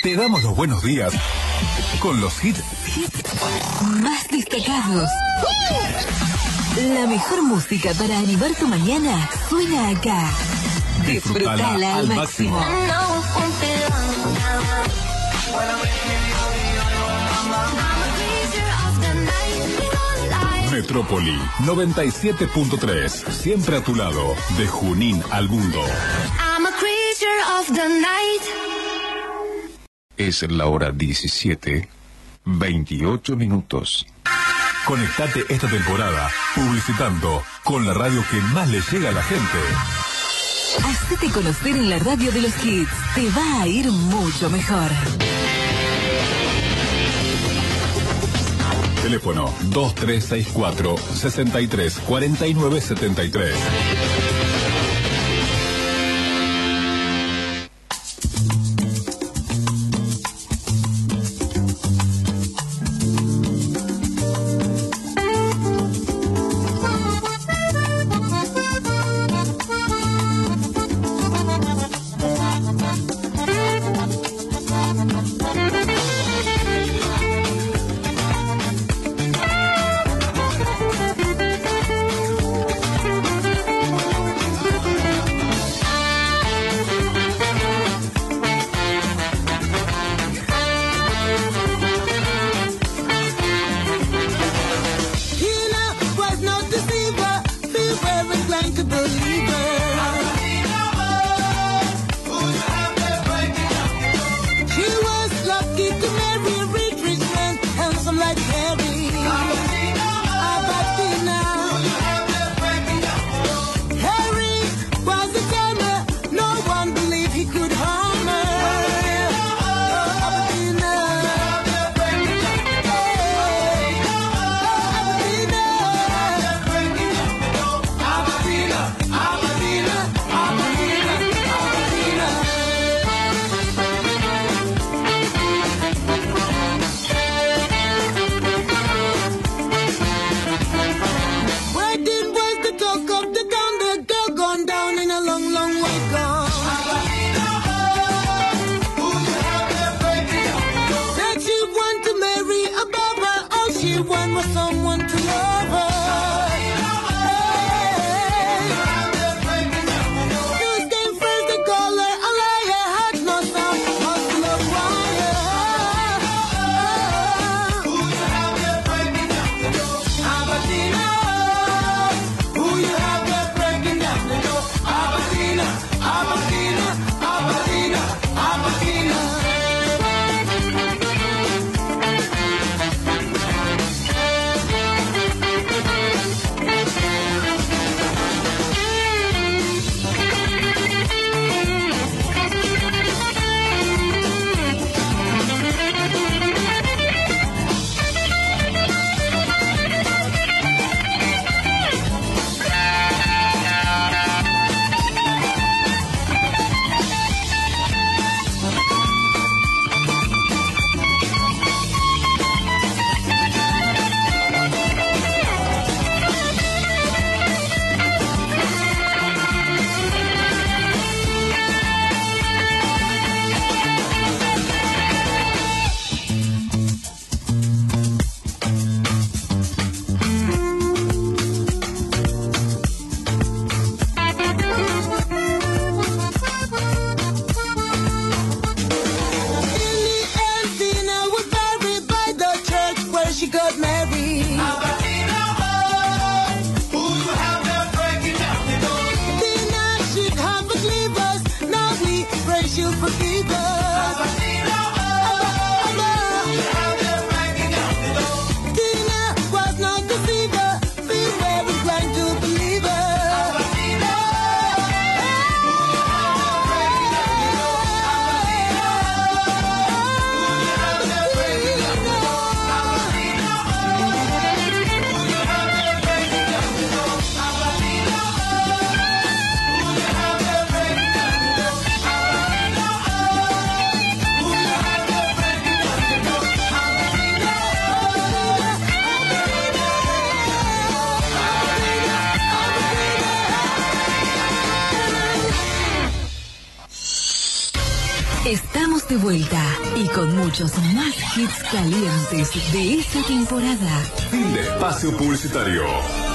te damos los buenos días con los hits más destacados. La mejor música para animar tu mañana suena acá. Disfrutala al máximo. Metrópoli 97.3, siempre a tu lado, de Junín al mundo. Es la hora 17:28. Conectate esta temporada publicitando con la radio que más le llega a la gente. Hacete conocer en la radio de los hits. Te va a ir mucho mejor. Teléfono 2364 63 49 73. estamos de vuelta y con muchos más hits calientes de esta temporada. Fin de espacio publicitario.